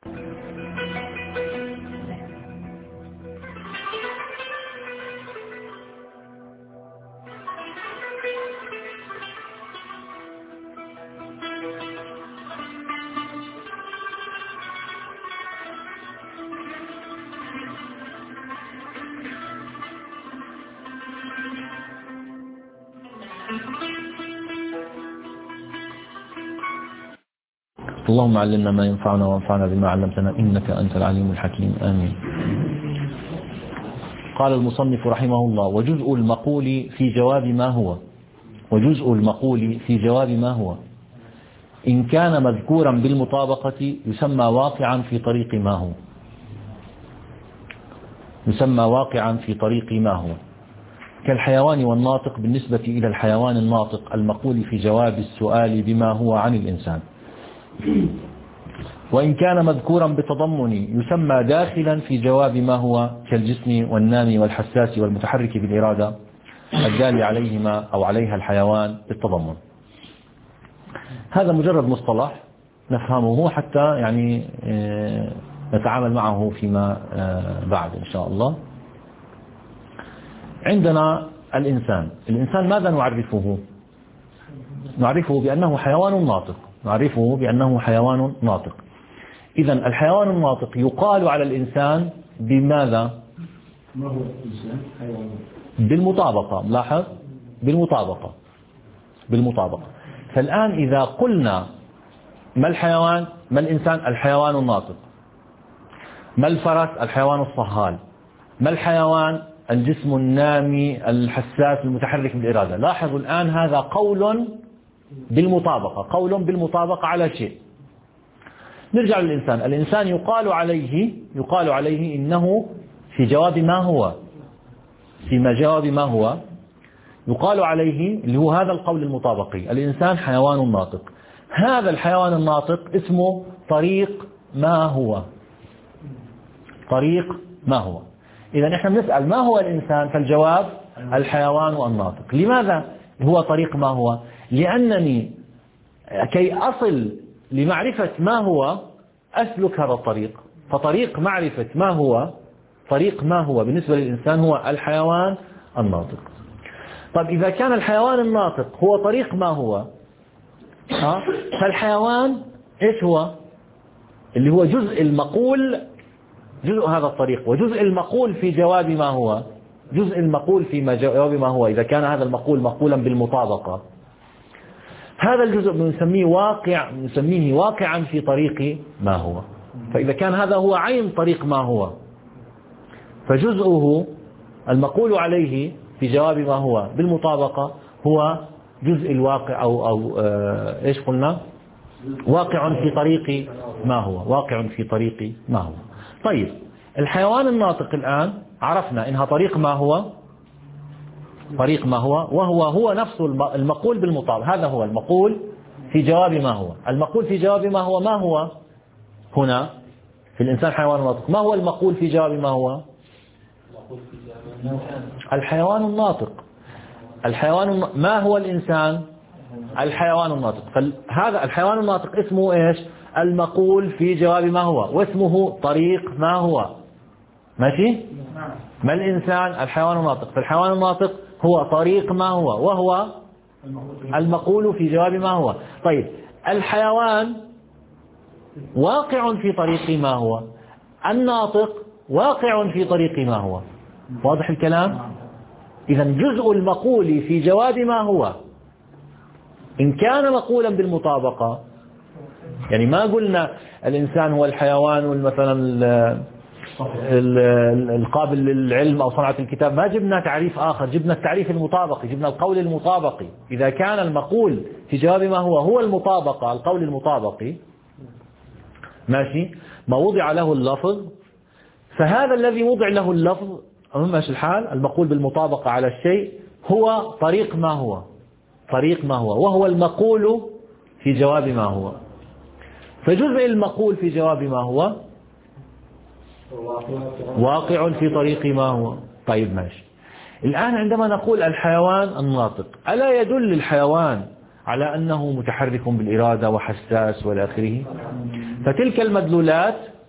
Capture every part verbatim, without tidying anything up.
اللهم علمنا ما ينفعنا وانفعنا بما علمتنا إنك أنت العليم الحكيم آمين. قال المصنف رحمه الله: وجزء المقول في جواب ما هو وجزء المقول في جواب ما هو إن كان مذكورا بالمطابقة يسمى واقعا في طريق ما هو يسمى واقعا في طريق ما هو كالحيوان والناطق بالنسبة إلى الحيوان الناطق المقول في جواب السؤال بما هو عن الإنسان. وإن كان مذكورا بتضمن يسمى داخلا في جواب ما هو كالجسم والنامي والحساس والمتحرك بالإرادة الدال عليهما أو عليها الحيوان بالتضمن. هذا مجرد مصطلح نفهمه حتى يعني نتعامل معه فيما بعد إن شاء الله. عندنا الإنسان الإنسان ماذا نعرفه؟ نعرفه بأنه حيوان ناطق نعرفه بأنه حيوان ناطق. إذن الحيوان الناطق يقال على الإنسان بماذا؟ ما هو الإنسان؟ حيوان بالمطابقة. لاحظ بالمطابقة بالمطابقة فالآن إذا قلنا ما الحيوان ما الإنسان؟ الحيوان الناطق. ما الفرس؟ الحيوان الصهال. ما الحيوان؟ الجسم النامي الحساس المتحرك بالإرادة. لاحظوا الآن هذا قول بالمطابقة قول بالمطابقة على شيء. نرجع للإنسان. الإنسان يقال عليه يقال عليه إنه في جواب ما هو في جواب ما هو يقال عليه اللي هو هذا القول المطابقي الإنسان حيوان ناطق. هذا الحيوان الناطق اسمه طريق ما هو طريق ما هو. إذا نحن بنسأل ما هو الإنسان فالجواب الحيوان الناطق. لماذا هو طريق ما هو؟ لأنني كي أصل لمعرفة ما هو أسلك هذا الطريق. فطريق معرفة ما هو طريق ما هو بالنسبة للإنسان هو الحيوان الناطق. طيب إذا كان الحيوان الناطق هو طريق ما هو ها فالحيوان إيش هو؟ اللي هو جزء المقول جزء هذا الطريق وجزء المقول في جواب ما هو جزء المقول في جواب ما هو. إذا كان هذا المقول مقولا بالمطابقة هذا الجزء بنسميه واقع نسميه واقعا في طريق ما هو. فإذا كان هذا هو عين طريق ما هو فجزءه المقول عليه في جواب ما هو بالمطابقة هو جزء الواقع أو, أو آه إيش قلنا واقع في طريق ما هو واقع في طريق ما هو. طيب الحيوان الناطق الآن عرفنا إنها طريق ما هو طريق ما هو وهو هو نفسه المقول بالمطابقة. هذا هو المقول في جواب ما هو. المقول في جواب ما هو ما هو هنا في الإنسان حيوان ناطق. ما هو المقول في جواب ما هو؟ الحيوان الناطق. الحيوان ما هو الإنسان؟ الحيوان الناطق. فهذا الحيوان الناطق اسمه إيش؟ المقول في جواب ما هو واسمه طريق ما هو. ماشي؟ ما الإنسان؟ الحيوان الناطق. فالحيوان الناطق هو طريق ما هو وهو المقول في جواب ما هو. طيب الحيوان واقع في طريق ما هو الناطق واقع في طريق ما هو. واضح الكلام؟ إذا جزء المقول في جواب ما هو إن كان مقولا بالمطابقة يعني ما قلنا الإنسان هو الحيوان مثلا القابل للعلم أو صنعة الكتاب ما جبنا تعريف آخر جبنا التعريف المطابقي جبنا القول المطابقي. إذا كان المقول في جواب ما هو هو المطابقة القول المطابقي ماشي ما وضع له اللفظ فهذا الذي وضع له اللفظ ماشي الحال المقول بالمطابقة على الشيء هو طريق ما هو طريق ما هو وهو المقول في جواب ما هو. فجزء المقول في جواب ما هو واقع في طريق ما هو. طيب ماشي. الآن عندما نقول الحيوان الناطق ألا يدل الحيوان على أنه متحرك بالإرادة وحساس والى آخره؟ فتلك المدلولات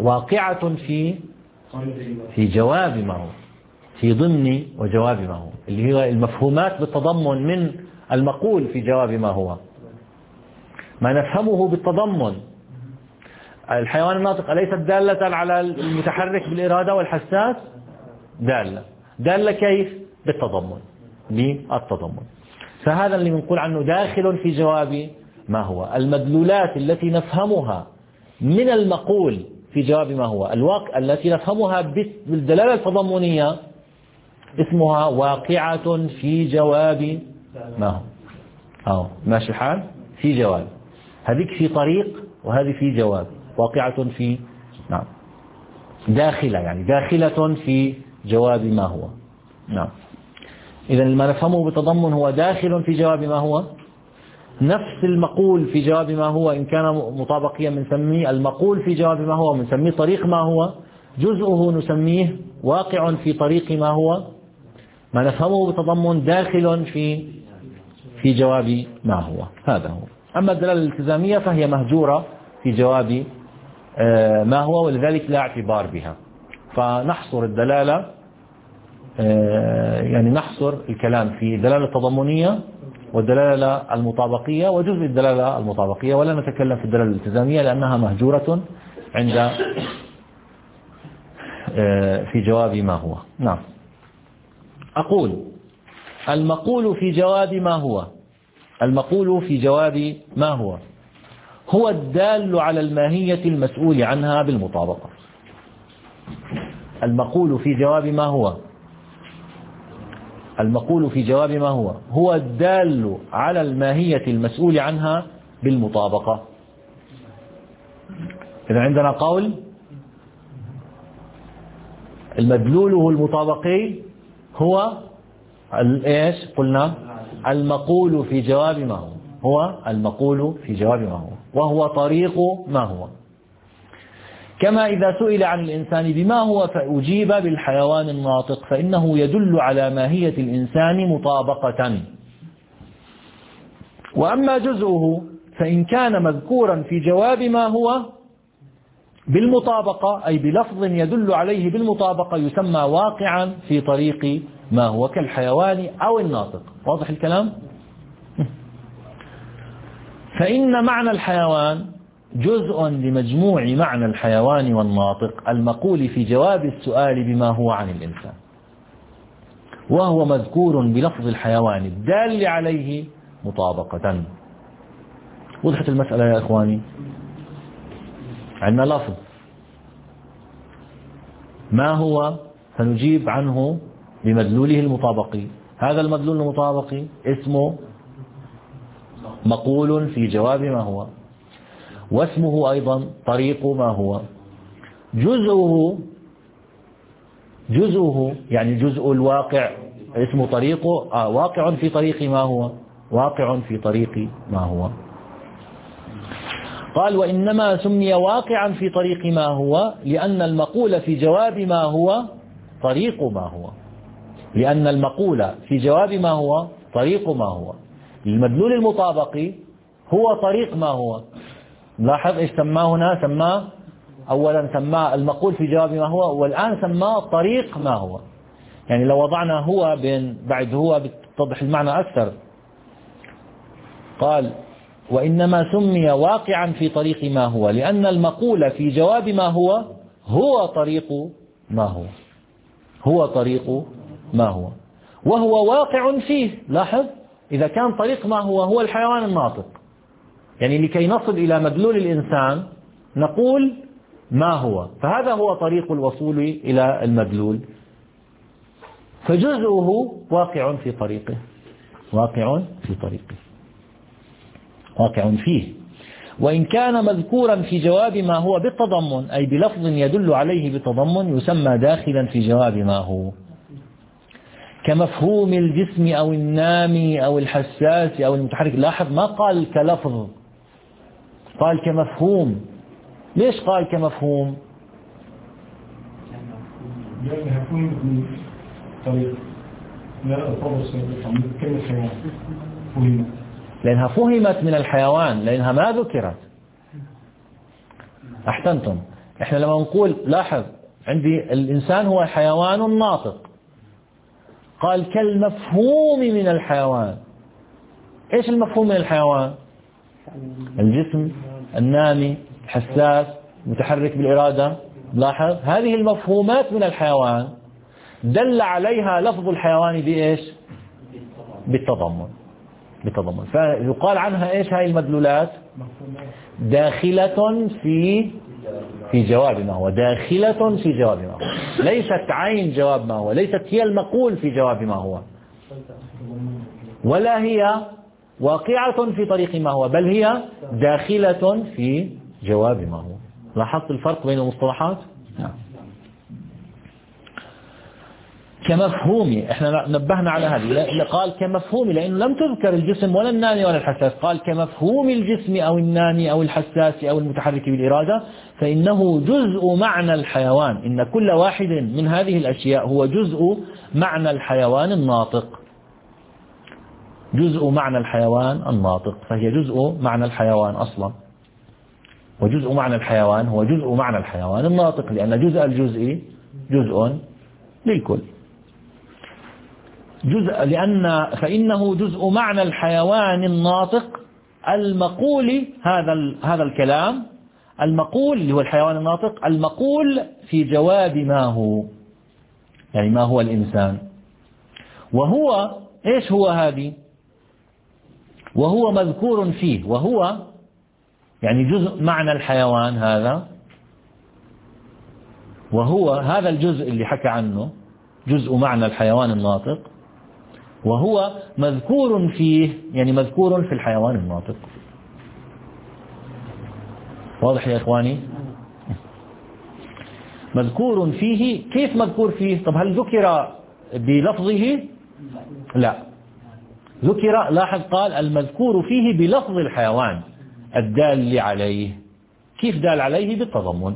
واقعة في في جواب ما هو، في ضمن وجواب ما هو، اللي هي المفهومات بالتضمن من المقول في جواب ما هو، ما نفهمه بالتضمن. الحيوان الناطق أليست دالة على المتحرك بالإرادة والحساس؟ دالة. دالة كيف؟ بالتضمن، بالتضمن. فهذا اللي بنقول عنه داخل في جواب ما هو. المدلولات التي نفهمها من المقول في جواب ما هو، الواقع التي نفهمها بالدلالة التضمنية، اسمها واقعة في جواب ما هو. أو ماشي الحال؟ في جواب. هذيك في طريق وهذه في جواب. واقعة في نعم داخلة، يعني داخلة في جواب ما هو. نعم. إذا ما نفهمه بالتضمن هو داخل في جواب ما هو. نفس المقول في جواب ما هو إن كان مطابقيا بنسميه المقول في جواب ما هو، بنسميه طريق ما هو. جزءه نسميه واقع في طريق ما هو. ما نفهمه بالتضمن داخل في في جواب ما هو. هذا هو. أما الدلالة الالتزامية فهي مهجورة في جواب ما هو، ولذلك لا اعتبار بها. فنحصر الدلالة، يعني نحصر الكلام في الدلالة التضمنية والدلالة المطابقية وجزء الدلالة المطابقية، ولا نتكلم في الدلالة الالتزامية لأنها مهجورة عند في جواب ما هو. نعم. أقول المقول في جواب ما هو، المقول في جواب ما هو هو الدال على الماهية المسؤول عنها بالمطابقة. المقول في جواب ما هو، المقول في جواب ما هو هو الدال على الماهية المسؤول عنها بالمطابقة. إذا عندنا قول المدلول المطابقي هو ايش قلنا؟ المقول في جواب ما هو، هو المقول في جواب ما هو، وهو طريق ما هو. كما إذا سئل عن الإنسان بما هو فأجيب بالحيوان الناطق فإنه يدل على ماهية الإنسان مطابقة. وأما جزءه فإن كان مذكورا في جواب ما هو بالمطابقة، أي بلفظ يدل عليه بالمطابقة، يسمى واقعا في طريق ما هو كالحيوان أو الناطق. واضح الكلام؟ فإن معنى الحيوان جزء لمجموع معنى الحيوان والناطق المقول في جواب السؤال بما هو عن الإنسان، وهو مذكور بلفظ الحيوان الدال عليه مطابقة. وضحت المسألة يا إخواني؟ عندنا لفظ ما هو فنجيب عنه بمدلوله المطابقي. هذا المدلول المطابقي اسمه مقول في جواب ما هو، واسمه أيضا طريق ما هو. جزءه جزءه يعني جزء الواقع اسمه طريقه، آه واقع في طريق ما هو، واقع في طريق ما هو. قال وإنما سمي واقعا في طريق ما هو لأن المقول في جواب ما هو طريق ما هو، لأن المقول في جواب ما هو طريق ما هو. المدلول المطابقي هو طريق ما هو. لاحظ ايش سماه هنا؟ سماه اولا سماه المقول في جواب ما هو، والآن سماه طريق ما هو. يعني لو وضعنا هو بين بعد هو بتتضح المعنى أكثر. قال وإنما سمي واقعا في طريق ما هو لأن المقول في جواب ما هو هو طريق ما هو، هو طريق ما هو، وهو واقع فيه. لاحظ إذا كان طريق ما هو هو الحيوان الناطق، يعني لكي نصل إلى مدلول الإنسان نقول ما هو، فهذا هو طريق الوصول إلى المدلول. فجزءه واقع في طريقه، واقع في طريقه، واقع فيه. وإن كان مذكورا في جواب ما هو بالتضمن، أي بلفظ يدل عليه بالتضمن، يسمى داخلا في جواب ما هو، كمفهوم الجسم أو النامي أو الحساس أو المتحرك. لاحظ ما قال كلفظ، قال كمفهوم. ليش قال كمفهوم؟ لأنها فهمت طريق لا أطلس كلمة حيوان فهمت، لأنها فهمت من الحيوان، لأنها ما ذكرت. أحسنتم. إحنا لما نقول لاحظ عندي الإنسان هو حيوان ناطق، قال كالمفهوم من الحيوان. إيش المفهوم من الحيوان؟ الجسم النامي الحساس متحرك بالإرادة. لاحظ هذه المفهومات من الحيوان دل عليها لفظ الحيوان بإيش؟ بالتضمن. بالتضمن. فيقال عنها إيش هاي المدلولات؟ داخلة في في جواب ما هو، داخلة في جواب ما هو، ليست عين جواب ما هو، ليست هي المقول في جواب ما هو، ولا هي واقعة في طريق ما هو، بل هي داخلة في جواب ما هو. لاحظت الفرق بين المصطلحات؟ نعم. كمفهومي، احنا نبهنا على هذه، قال كمفهومي لأنه لم تذكر الجسم ولا الناني ولا الحساس، قال كمفهوم الجسم أو الناني أو الحساس أو المتحرك بالإرادة، فإنه جزء معنى الحيوان، إن كل واحد من هذه الأشياء هو جزء معنى الحيوان الناطق، جزء معنى الحيوان الناطق، فهي جزء معنى الحيوان أصلا، وجزء معنى الحيوان هو جزء معنى الحيوان الناطق، لأن جزء الجزء جزء للكل. جزء لأن فإنه جزء معنى الحيوان الناطق المقول، هذا هذا الكلام المقول اللي هو الحيوان الناطق، المقول في جواب ما هو، يعني ما هو الإنسان، وهو إيش هو هذه؟ وهو مذكور فيه، وهو يعني جزء معنى الحيوان هذا، وهو هذا الجزء اللي حكى عنه جزء معنى الحيوان الناطق، وهو مذكور فيه، يعني مذكور في الحيوان الناطق. واضح يا إخواني؟ مذكور فيه، كيف مذكور فيه؟ طب هل ذكر بلفظه؟ لا، ذكر، لاحظ قال المذكور فيه بلفظ الحيوان الدال عليه. كيف دال عليه؟ بالتضمن.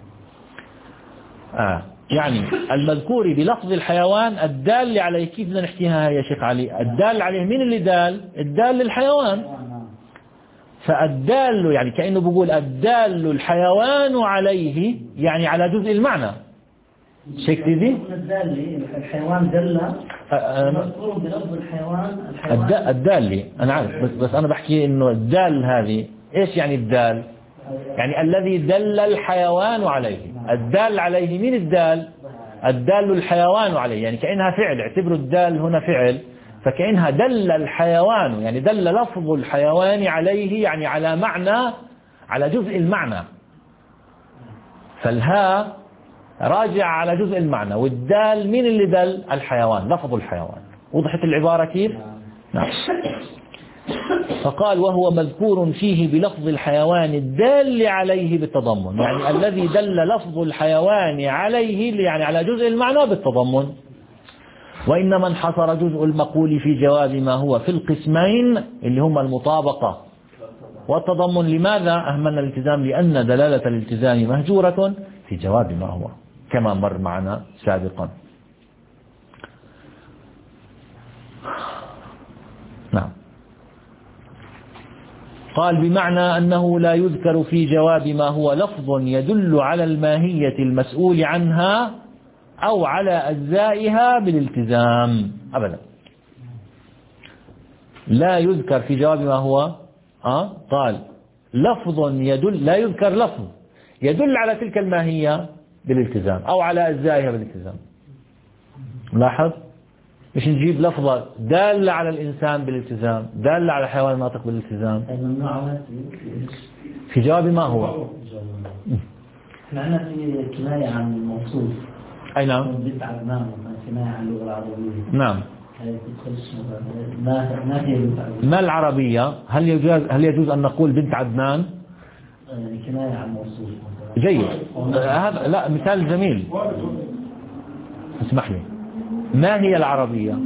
آه يعني المذكور بلفظ الحيوان الدال عليه. كيف بدنا نحكيها يا شيخ علي؟ الدال عليه مين اللي دال؟ الدال للحيوان، فالدال يعني كأنه بيقول الدال الحيوان عليه، يعني على جزء المعنى. شيء كذي؟ الحيوان دل مذكور بلفظ الحيوان، الحيوان الدال، أنا عارف، بس, بس أنا بحكي إنه الدال هذه إيش يعني الدال؟ يعني الذي دل الحيوان عليه. الدال عليه مين الدال؟ الدال الحيوان عليه، يعني كأنها فعل، اعتبروا الدال هنا فعل، فكأنها دل الحيوان، يعني دل لفظ الحيوان عليه، يعني على معنى، على جزء المعنى. فالهاء راجع على جزء المعنى، والدال مين اللي دل؟ الحيوان، لفظ الحيوان. وضحت العبارة كيف؟ نعم. فقال وهو مذكور فيه بلفظ الحيوان الدال عليه بالتضمن، يعني الذي دل لفظ الحيوان عليه، يعني على جزء المعنى بالتضمن. وإنما انحصر جزء المقول في جواب ما هو في القسمين اللي هما المطابقة والتضمن. لماذا أهملنا الالتزام؟ لأن دلالة الالتزام مهجورة في جواب ما هو، كما مر معنا سابقا. نعم. قال بمعنى أنه لا يذكر في جواب ما هو لفظ يدل على الماهية المسؤول عنها أو على أجزائها بالالتزام أبدا. لا يذكر في جواب ما هو آه قال لفظ يدل، لا يذكر لفظ يدل على تلك الماهية بالالتزام أو على أجزائها بالالتزام. لاحظ مش نجيب لفظة دالة على الإنسان بالالتزام، دالة على الحيوان الناطق بالالتزام. في جواب ما هو احنا عندنا في كناية عن الموصوف. أي نعم. بنت عدنان كناية عن اللغة العربية. نعم. ما ما هي بنت عدنان؟ ما العربية؟ هل يجوز هل يجوز أن نقول بنت عدنان؟ يعني كناية عن موصوف. جيد. هذا لا مثال جميل. اسمح لي. ما هي العربية؟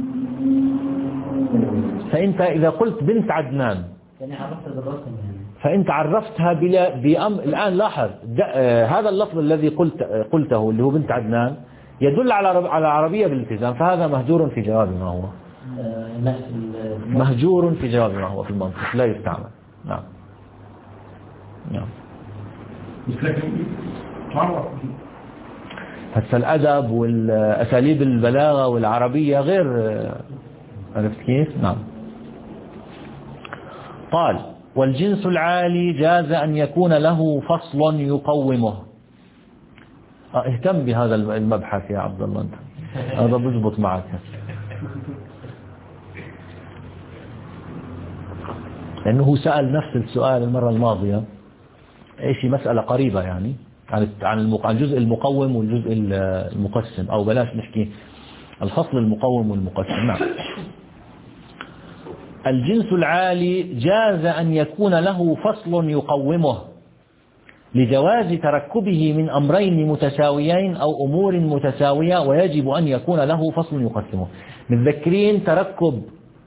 فأنت إذا قلت بنت عدنان يعني عرفتها بالرسم، يعني فأنت عرفتها بلا بأم. الآن لاحظ آه هذا اللفظ الذي قلت آه قلته اللي هو بنت عدنان يدل على على العربية بالالتزام، فهذا مهجور في جواب ما هو. آه مهجور في جواب ما هو في المنطق، لا يستعمل. نعم. نعم. هسه الأدب والأساليب البلاغة والعربية غير، عرفت كيف؟ نعم. قال والجنس العالي جاز أن يكون له فصل يقومه. اهتم بهذا المبحث يا عبد الله، انت هذا بيزبط معك. لأنه سأل نفس السؤال المرة الماضية، ايش مسألة قريبة يعني عن عن الجزء المقوم والجزء المقسم، أو بلاش نحكي الفصل المقوم والمقسم. نعم. الجنس العالي جاز أن يكون له فصل يقومه لجواز تركبه من أمرين متساويين أو أمور متساوية، ويجب أن يكون له فصل يقسمه. متذكرين تركب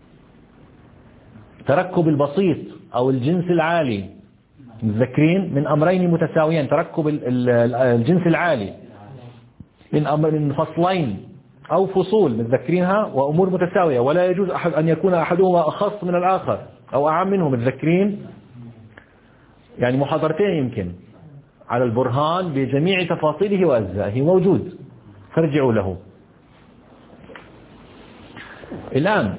تركب البسيط أو الجنس العالي، متذكرين من أمرين متساويين، تركب الجنس العالي من أمر من فصلين أو فصول متذكرينها وأمور متساوية، ولا يجوز أحد أن يكون أحدهما أخص من الآخر أو أعم منه. متذكرين يعني محاضرتين يمكن على البرهان بجميع تفاصيله وأجزائه موجود، فارجعوا له. الآن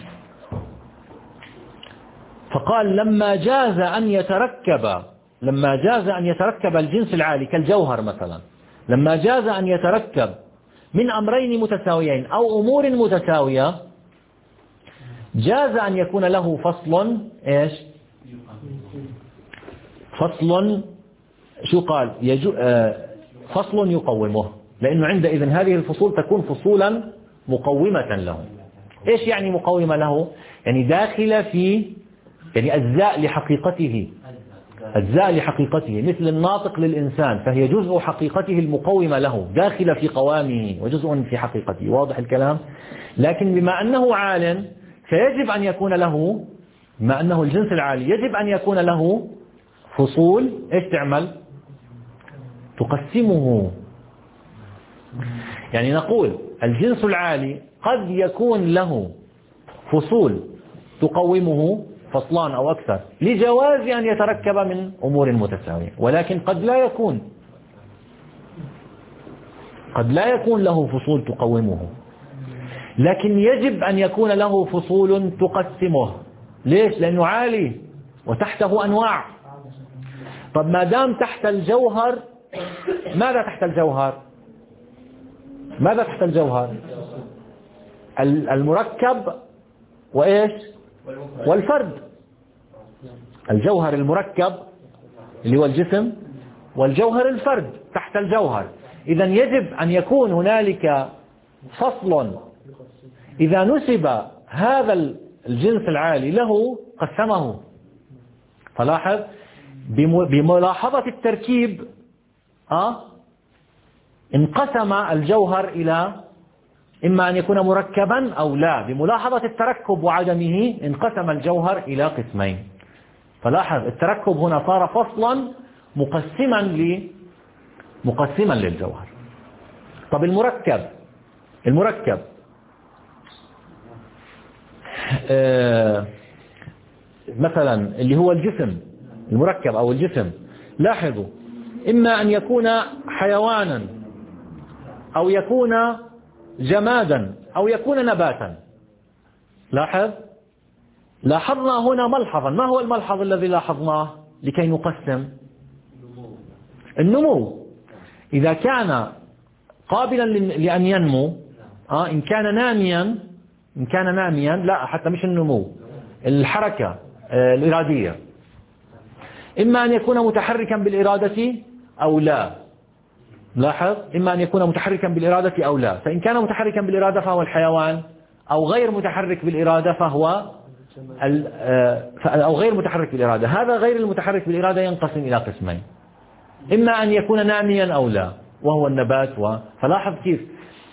فقال لما جاز أن يتركب لما جاز أن يتركب الجنس العالي كالجوهر مثلا، لما جاز أن يتركب من أمرين متساويين أو أمور متساوية، جاز أن يكون له فصل إيش؟ فصل شو قال؟ يجو آه فصل يقومه، لأنه عندئذ هذه الفصول تكون فصولا مقومة له. إيش يعني مقومة له؟ يعني داخلة في يعني أجزاء لحقيقته، أجزاء لحقيقته، مثل الناطق للإنسان فهي جزء حقيقته المقومة له، داخلة في قوامه وجزء في حقيقته. واضح الكلام؟ لكن بما أنه عال فيجب أن يكون له، بما أنه الجنس العالي يجب أن يكون له فصول إيش تعمل؟ تقسمه. يعني نقول الجنس العالي قد يكون له فصول تقومه، فصلان أو أكثر، لجواز أن يتركب من أمور متساوية، ولكن قد لا يكون قد لا يكون له فصول تقومه، لكن يجب أن يكون له فصول تقسمه. ليش؟ لأنه عالي وتحته أنواع. طب ما دام تحت الجوهر، ماذا تحت الجوهر؟ ماذا تحت الجوهر؟ المركب وإيش؟ والفرد. الجوهر المركب اللي هو الجسم، والجوهر الفرد تحت الجوهر. إذا يجب أن يكون هنالك فصل إذا نسب هذا الجنس العالي له قسمه. فلاحظ بملاحظة التركيب آه انقسم الجوهر إلى إما أن يكون مركبا أو لا. بملاحظة التركب وعدمه انقسم الجوهر إلى قسمين. فلاحظ التركب هنا صار فصلا مقسما ل مقسما للجوهر. طب المركب المركب آه مثلا اللي هو الجسم المركب أو الجسم، لاحظوا إما أن يكون حيوانا أو يكون جمادا أو يكون نباتا. لاحظ لاحظنا هنا ملحظا. ما هو الملحظ الذي لاحظناه لكي نقسم؟ النمو. إذا كان قابلا لأن ينمو آه إن كان ناميا إن كان ناميا لا حتى مش النمو، الحركة آه الإرادية، إما أن يكون متحركا بالإرادة أو لا. لاحظ إما أن يكون متحركا بالإرادة أو لا. فإن كان متحركا بالإرادة فهو الحيوان، أو غير متحرك بالإرادة فهو أو غير متحرك بالإرادة. هذا غير المتحرك بالإرادة ينقسم إلى قسمين، إما أن يكون ناميا أو لا، وهو النبات. و... فلاحظ كيف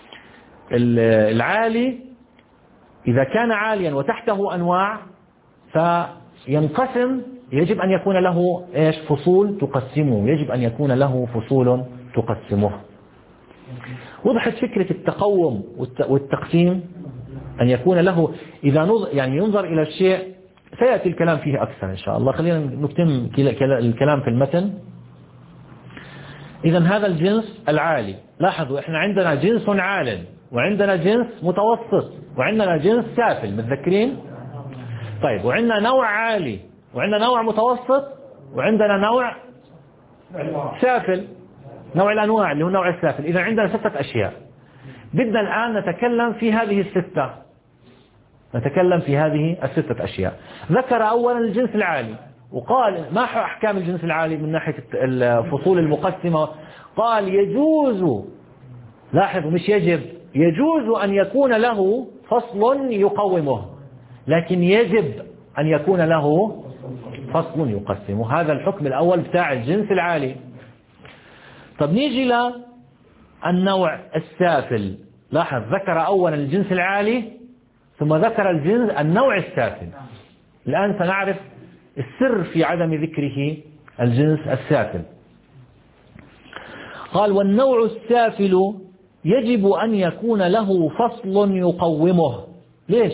العالي إذا كان عاليا وتحته أنواع فينقسم، يجب أن يكون له إيش؟ فصول تقسمه. يجب أن يكون له فصول تقسمه. وضحت فكرة التقوم والتقسيم؟ أن يكون له إذا نظر يعني ينظر إلى الشيء. سيأتي الكلام فيه أكثر إن شاء الله. خلينا نكتم الكلام في المتن. إذا هذا الجنس العالي. لاحظوا إحنا عندنا جنس عال وعندنا جنس متوسط وعندنا جنس سافل، متذكرين؟ طيب، وعندنا نوع عالي وعندنا نوع متوسط وعندنا نوع سافل، نوع الأنواع اللي هو النوع السافل. إذا عندنا ستة أشياء. بدنا الآن نتكلم في هذه الستة، نتكلم في هذه الستة أشياء. ذكر أولا الجنس العالي وقال ما أحكام الجنس العالي من ناحية الفصول المقسمة. قال يجوز، لاحظوا مش يجب، يجوز أن يكون له فصل يقومه، لكن يجب أن يكون له فصل يقسمه. هذا الحكم الأول بتاع الجنس العالي. طب نيجي للنوع السافل. لاحظ ذكر أولا الجنس العالي ثم ذكر الجنس النوع السافل. الآن سنعرف السر في عدم ذكره الجنس السافل. قال والنوع السافل يجب أن يكون له فصل يقومه. ليش؟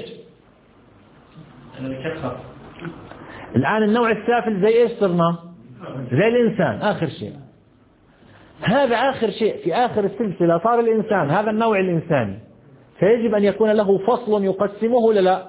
الآن النوع السافل زي إيش صرنا؟ زي الإنسان آخر شيء. هذا آخر شيء في آخر السلسلة صار الإنسان، هذا النوع الإنساني، فيجب أن يكون له فصل يقسمه ولا لا؟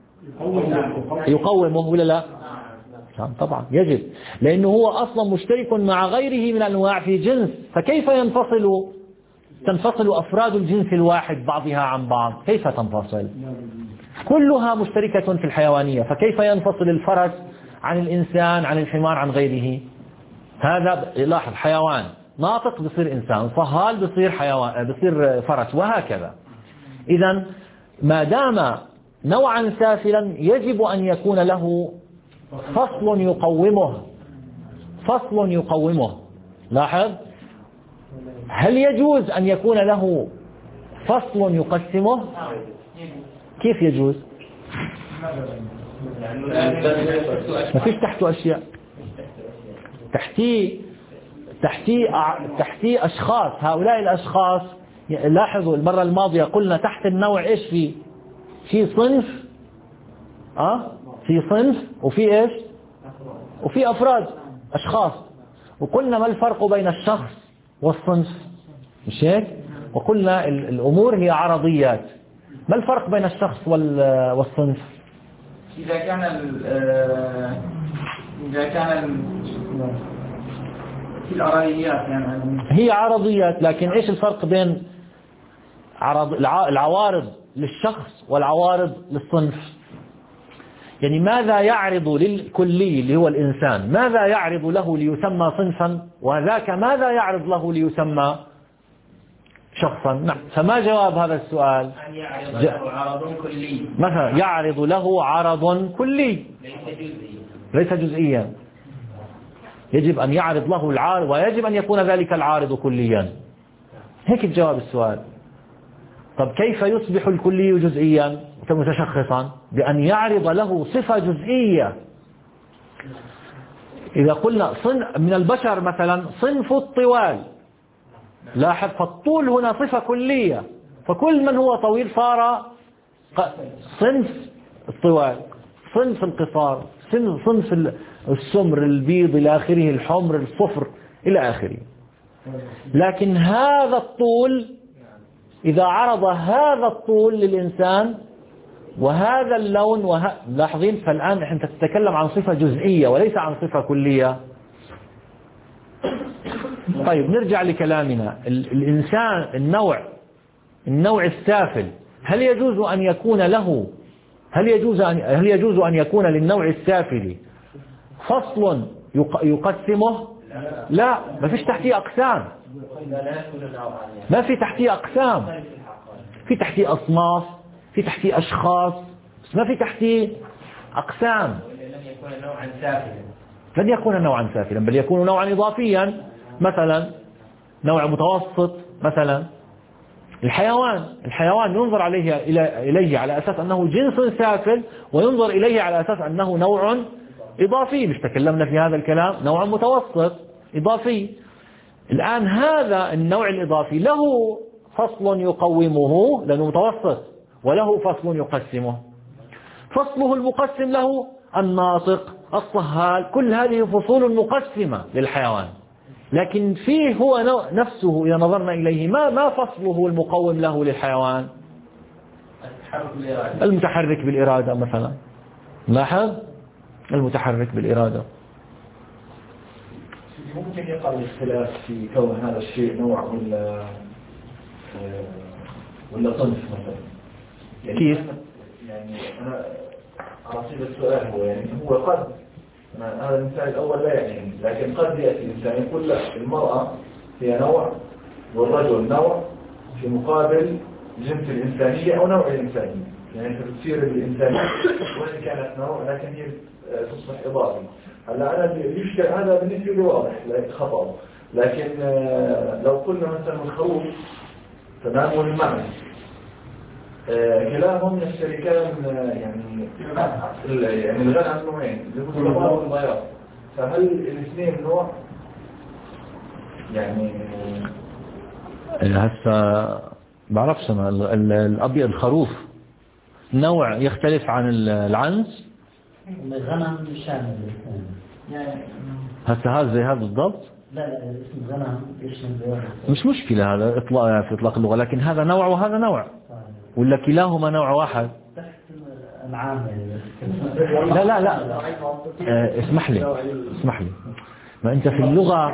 يقومه ولا لا؟ طبعا يجب، لأنه هو أصلا مشترك مع غيره من الأنواع في جنس، فكيف ينفصل تنفصل أفراد الجنس الواحد بعضها عن بعض؟ كيف تنفصل؟ كلها مشتركة في الحيوانية، فكيف ينفصل الفرس عن الإنسان عن الحمار عن غيره؟ هذا لاحظ حيوان ناطق بصير إنسان، صهال بصير حيوان بصير فرس، وهكذا. إذا ما دام نوعا سافلا يجب أن يكون له فصل يقومه، فصل يقومه. لاحظ، هل يجوز أن يكون له فصل يقسمه؟ كيف يجوز؟ ما فيش تحته أشياء، تحتيه تحتيه تحتيه أشخاص. هؤلاء الأشخاص، لاحظوا المرة الماضية قلنا تحت النوع إيش في في صنف أه في صنف وفي إيش وفي أفراد أشخاص، وقلنا ما الفرق بين الشخص والصنف، مش هيك؟ وقلنا الأمور هي عرضيات. ما الفرق بين الشخص والصنف؟ إذا كان إذا كان في العرضيات يعني هي عرضيات، لكن إيش الفرق بين عرض العوارض للشخص والعوارض للصنف؟ يعني ماذا يعرض للكلي اللي هو الإنسان، ماذا يعرض له ليسمى صنفا، وذاك ماذا يعرض له ليسمى شخصا؟ نعم. فما جواب هذا السؤال؟ أن يعرض له عرض كلي، مثلا يعرض له عرض كلي ليس جزئيا، ليس جزئيا. يجب أن يعرض له العارض، ويجب أن يكون ذلك العارض كليا. هيك الجواب السؤال. طب كيف يصبح الكلي جزئيا متشخصا؟ بأن يعرض له صفة جزئية. إذا قلنا صنف من البشر مثلا صنف الطوال، لاحظ فالطول هنا صفة كلية، فكل من هو طويل صار صنف الطوال، صنف القصار، صنف السمر البيض إلى آخره، الحمر الصفر إلى آخره. لكن هذا الطول إذا عرض هذا الطول للإنسان وهذا اللون وه... لاحظين، فالآن أنت تتكلم عن صفة جزئية وليس عن صفة كلية. طيب نرجع لكلامنا. الإنسان النوع النوع السافل، هل يجوز أن يكون له هل يجوز أن هل يجوز أن يكون للنوع السافل فصل يقسمه؟ لا، ما فيش تحتيه أقسام، ما في تحتيه أقسام، في تحتيه أصناف، في تحتيه أشخاص، بس ما في تحتيه أقسام. لن يكون نوعا سافلا، لن يكون نوعا سافلا، بل يكون نوعا إضافيا. مثلا نوع متوسط، مثلا الحيوان الحيوان ينظر عليه إليه على أساس أنه جنس سافل، وينظر إليه على أساس أنه نوع إضافي. مش تكلمنا في هذا الكلام؟ نوع متوسط إضافي. الآن هذا النوع الإضافي له فصل يقومه لأنه متوسط، وله فصل يقسمه. فصله المقسم له الناطق، الصهال، كل هذه فصول مقسمة للحيوان. لكن فيه هو نفسه إذا نظرنا إليه ما ما فصله المقوم له للحيوان؟ المتحرك بالإرادة مثلا. لاحظ المتحرك بالإرادة. ممكن يقع الاختلاف في كون هذا الشيء نوع ولا ولا صنف مثلا؟ يعني كيف؟ يعني أنا على صيغة السؤال هو يعني هو قد هذا المثال الأول لا يعني، لكن قد يأتي الإنسان يقول لا المرأة هي نوع والرجل نوع في مقابل جنس الإنسانية أو نوع الإنسانية، يعني تصير الإنسانية وإن كانت نوع لكن هي تصبح إضافي. هلا أنا يشكل هذا بالنسبة لي واضح خطأ، لكن لو قلنا مثلا الخروف تمام والمعنى كلاهما من الشركان يعني يعني الغنم نوعين الصفار والبياض، فهل الاثنين نوع يعني؟ هسه بعرفش أنا الأبيض الخروف نوع يختلف عن العنز. الغنم شامل يعني هسه هذا زي هذا بالضبط. لا لا اسم غنم اسم مش مشكلة هذا إطلاق في إطلاق اللغة، لكن هذا نوع وهذا نوع ولا كلاهما نوع واحد؟ العام لا لا لا آه اسمح لي اسمح لي ما أنت في اللغة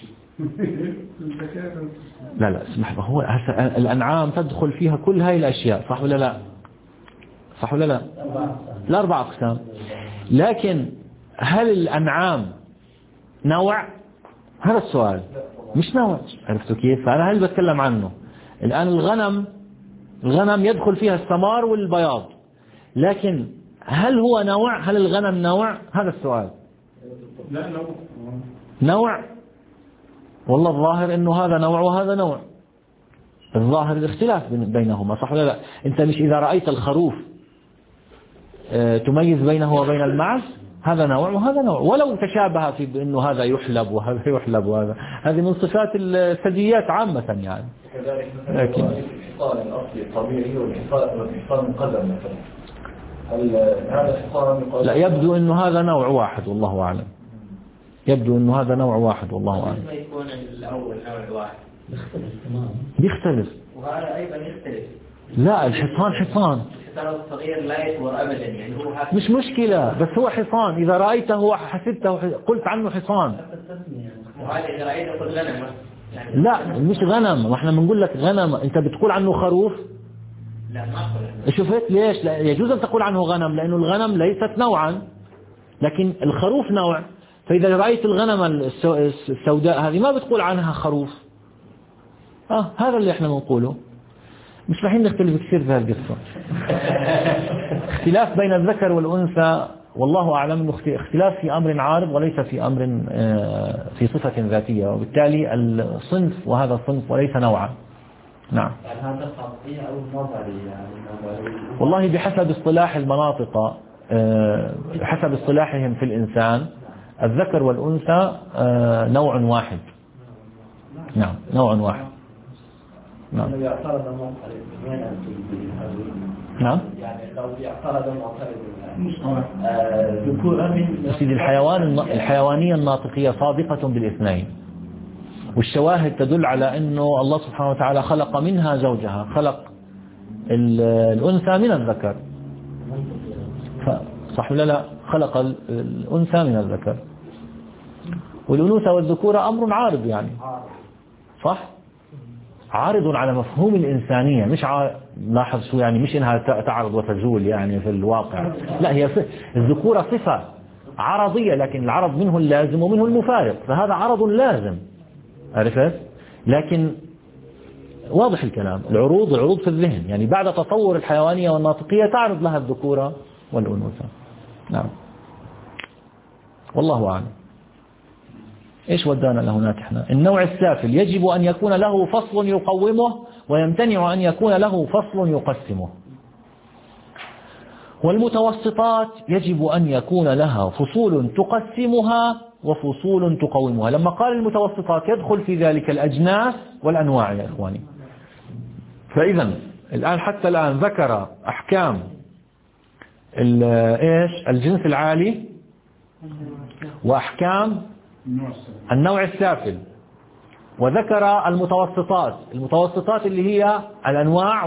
لا لا اسمح لي هو الأنعام تدخل فيها كل هاي الأشياء صح ولا لا؟ صح ولا لا؟ الأربع أقسام. لكن هل الأنعام نوع؟ هذا السؤال. مش نوع. عرفتوا كيف؟ فأنا هل بتكلم عنه الآن الغنم الغنم يدخل فيها السمار والبياض، لكن هل هو نوع؟ هل الغنم نوع؟ هذا السؤال. لا نوع. نوع والله الظاهر انه هذا نوع وهذا نوع، الظاهر الاختلاف بينهما صح ولا لا؟ انت مش اذا رأيت الخروف اه تميز بينه وبين المعز، هذا نوع وهذا نوع، ولو تشابه في انه هذا يحلب وهذا يحلب وهذا، هذه من صفات الثدييات عامة يعني. لكن الحصان الاصلي الطبيعي والحصان المقدم مثلا، هل هذا الحصان لا يبدو انه هذا نوع واحد والله اعلم، يبدو انه هذا نوع واحد والله اعلم. ما يكون الاول نوع واحد يختلف تماما. بيختلف وهذا ايضا يختلف. لا الحصان حصان الحصان الصغير لا يكبر ابدا يعني هو مش مشكلة، بس هو حصان إذا رأيته حسبته قلت عنه حصان. وهذا اذا رايته قل غنم يعني. لا مش غنم، واحنا بنقول لك غنم انت بتقول عنه خروف. لا ما اقول. شفت ليش؟ لا يجوز ان تقول عنه غنم لانه الغنم ليست نوعا، لكن الخروف نوع. فاذا رايت الغنم السوداء هذه ما بتقول عنها خروف. اه هذا اللي احنا بنقوله. مش رايحين نختلف كثير في هالقصه. اختلاف بين الذكر والانثى والله اعلم انه اختلاف في امر عارض وليس في امر في صفه ذاتيه، وبالتالي الصنف وهذا الصنف وليس نوعا. نعم. يعني هذا تطبيع او نظري يعني والله بحسب اصطلاح المناطق، حسب اصطلاحهم في الانسان الذكر والانثى نوع واحد. نعم نوع واحد. نعم. نعم. يعني لو يعترض معترض سيدي الحيوان الحيوانية الناطقية صادقة بالاثنين، والشواهد تدل على أنه الله سبحانه وتعالى خلق منها زوجها، خلق الأنثى من الذكر صح ولا لا؟ خلق الأنثى من الذكر، والأنوثة والذكورة أمر عارض يعني صح؟ عارض على مفهوم الإنسانية، مش ع... لاحظ شو يعني، مش إنها تعرض وتزول يعني في الواقع، لا هي صف... الذكورة صفة عرضية، لكن العرض منه اللازم ومنه المفارق، فهذا عرض لازم عرفت؟ لكن واضح الكلام، العروض العروض في الذهن يعني بعد تطور الحيوانية والناطقية تعرض لها الذكورة والأنوثة. نعم والله أعلم. إيش ودانا لهناك إحنا؟ النوع السافل يجب أن يكون له فصل يقومه ويمتنع أن يكون له فصل يقسمه، والمتوسطات يجب أن يكون لها فصول تقسمها وفصول تقومها. لما قال المتوسطات يدخل في ذلك الأجناس والأنواع يا إخواني. فإذا الآن حتى الآن ذكر أحكام إيش الجنس العالي وأحكام النوع السافل، وذكر المتوسطات، المتوسطات اللي هي الأنواع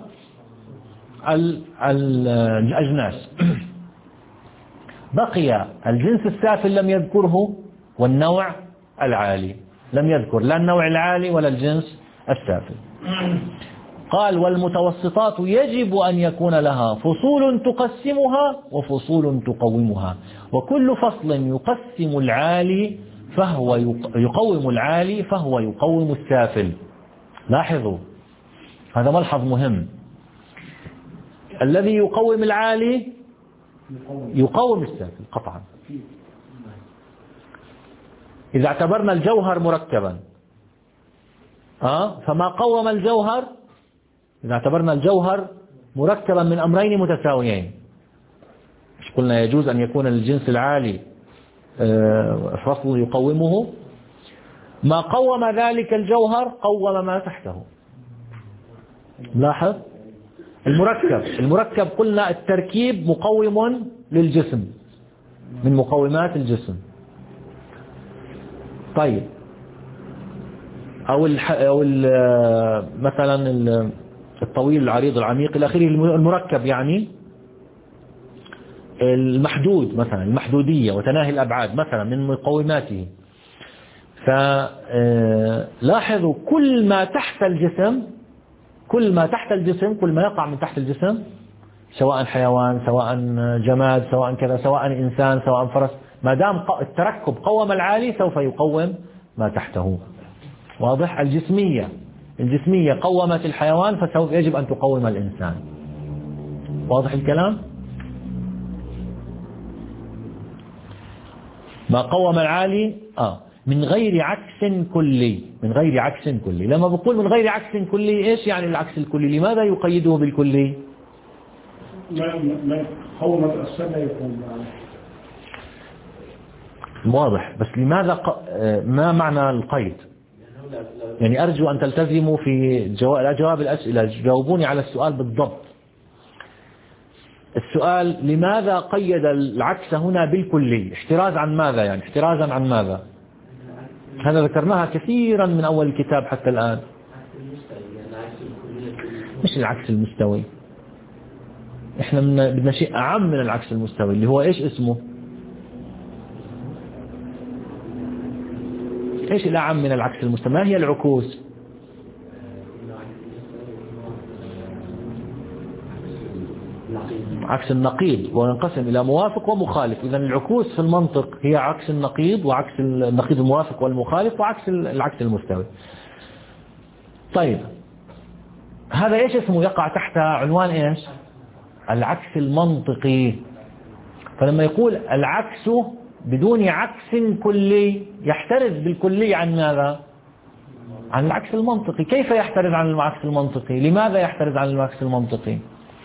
والأجناس. بقي الجنس السافل لم يذكره، والنوع العالي لم يذكر لا النوع العالي ولا الجنس السافل. قال والمتوسطات يجب أن يكون لها فصول تقسمها وفصول تقومها، وكل فصل يقسم العالي فهو يقوم العالي فهو يقوم السافل. لاحظوا هذا ملحظ مهم، الذي يقوم العالي يقوم السافل قطعا. إذا اعتبرنا الجوهر مركبا آه فما قوم الجوهر، إذا اعتبرنا الجوهر مركبا من أمرين متساويين، مش قلنا يجوز أن يكون الجنس العالي فصل يقومه، ما قوم ذلك الجوهر قوم ما تحته. لاحظ المركب، المركب قلنا التركيب مقوم للجسم من مقومات الجسم. طيب أو الح... أو ال... مثلا الطويل العريض العميق إلى آخره، المركب يعني المحدود، مثلا المحدودية وتناهي الأبعاد مثلا من مقوماته. فلاحظوا كل ما تحت الجسم، كل ما تحت الجسم، كل ما يقع من تحت الجسم، سواء حيوان سواء جماد سواء كذا سواء إنسان سواء فرس، ما دام التركب قوم العالي سوف يقوم ما تحته. واضح؟ الجسمية، الجسمية قومت الحيوان فسوف يجب أن تقوم الإنسان. واضح الكلام؟ ما قوم العالي آه من غير عكس كلي، من غير عكس كلي. لما بقول من غير عكس كلي إيش يعني العكس الكلي؟ لماذا يقيده بالكلي؟ ما قوم الأسفل لا يقوم. واضح، بس لماذا ق... ما معنى القيد؟ يعني أرجو أن تلتزموا في جواب, جواب الأسئلة، جاوبوني على السؤال بالضبط. السؤال لماذا قيد العكس هنا بالكلي؟ احتراز عن ماذا؟ يعني احترازا عن ماذا؟ هذا ذكرناها كثيرا من أول الكتاب حتى الآن. مش العكس المستوي، احنا بدنا شيء أعم من العكس المستوي اللي هو ايش اسمه؟ ايش الأعم من العكس المستوي؟ ما هي العكوس؟ عكس النقيض، وينقسم إلى موافق ومخالف. إذا العكوس في المنطق هي عكس النقيض وعكس النقيض الموافق والمخالف وعكس العكس المستوي. طيب هذا ايش اسمه؟ يقع تحت عنوان ايش؟ العكس المنطقي. فلما يقول العكس بدون عكس كلي يحترز بالكلي عن ماذا؟ عن العكس المنطقي. كيف يحترز عن العكس المنطقي؟ لماذا يحترز عن العكس المنطقي؟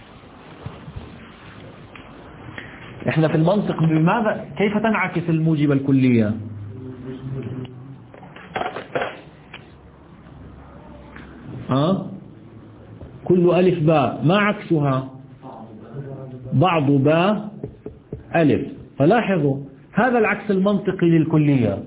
احنا في المنطق بماذا كيف تنعكس الموجبة الكلية؟ ها؟ كل ألف باء ما عكسها؟ بعض باء ألف. فلاحظوا هذا العكس المنطقي للكلية.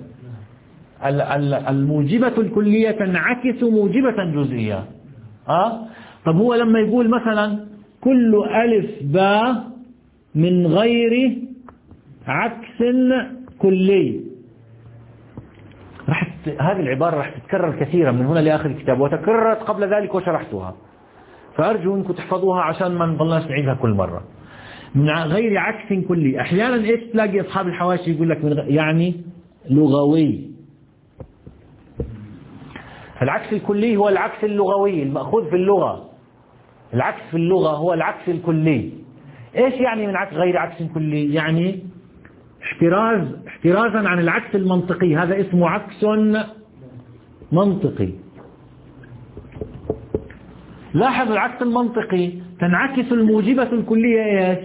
الموجبة الكلية تنعكس موجبة جزئية. ها؟ طب هو لما يقول مثلا كل ألف باء من غير عكس كلي، راح هذه العبارة راح تتكرر كثيرا من هنا لآخر الكتاب، وتكررت قبل ذلك وشرحتها، فأرجو أنكم تحفظوها عشان ما نضلناش نعيدها كل مرة. من غير عكس كلي أحيانا إيش تلاقي أصحاب الحواشي يقول لك من غ... يعني لغوي. العكس الكلي هو العكس اللغوي المأخوذ في اللغة. العكس في اللغة هو العكس الكلي. ايش يعني من عكس غير عكس كلي؟ يعني احتراز احترازا عن العكس المنطقي، هذا اسمه عكس منطقي. لاحظ العكس المنطقي تنعكس الموجبة الكلية ايش؟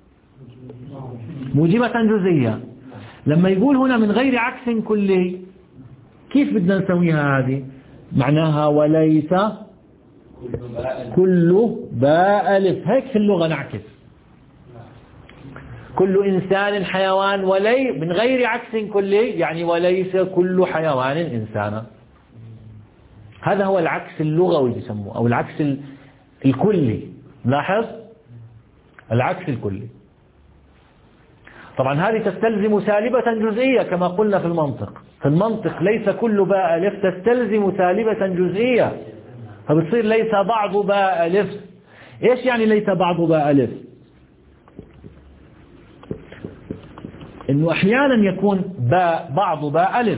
موجبة جزئية. لما يقول هنا من غير عكس كلي كيف بدنا نسويها هذه؟ معناها وليس كل باء ألف، هيك في اللغة نعكس كل إنسان حيوان ولي من غير عكس كلي، يعني وليس كل حيوان إنسانا. هذا هو العكس اللغوي بيسموه، أو العكس الكلي. لاحظ العكس الكلي. طبعا هذه تستلزم سالبة جزئية كما قلنا في المنطق. في المنطق ليس كل باء ألف تستلزم سالبة جزئية، فبتصير ليس بعض باء ألف. إيش يعني ليس بعض باء ألف؟ إنه أحيانا يكون باء بعض باء ألف،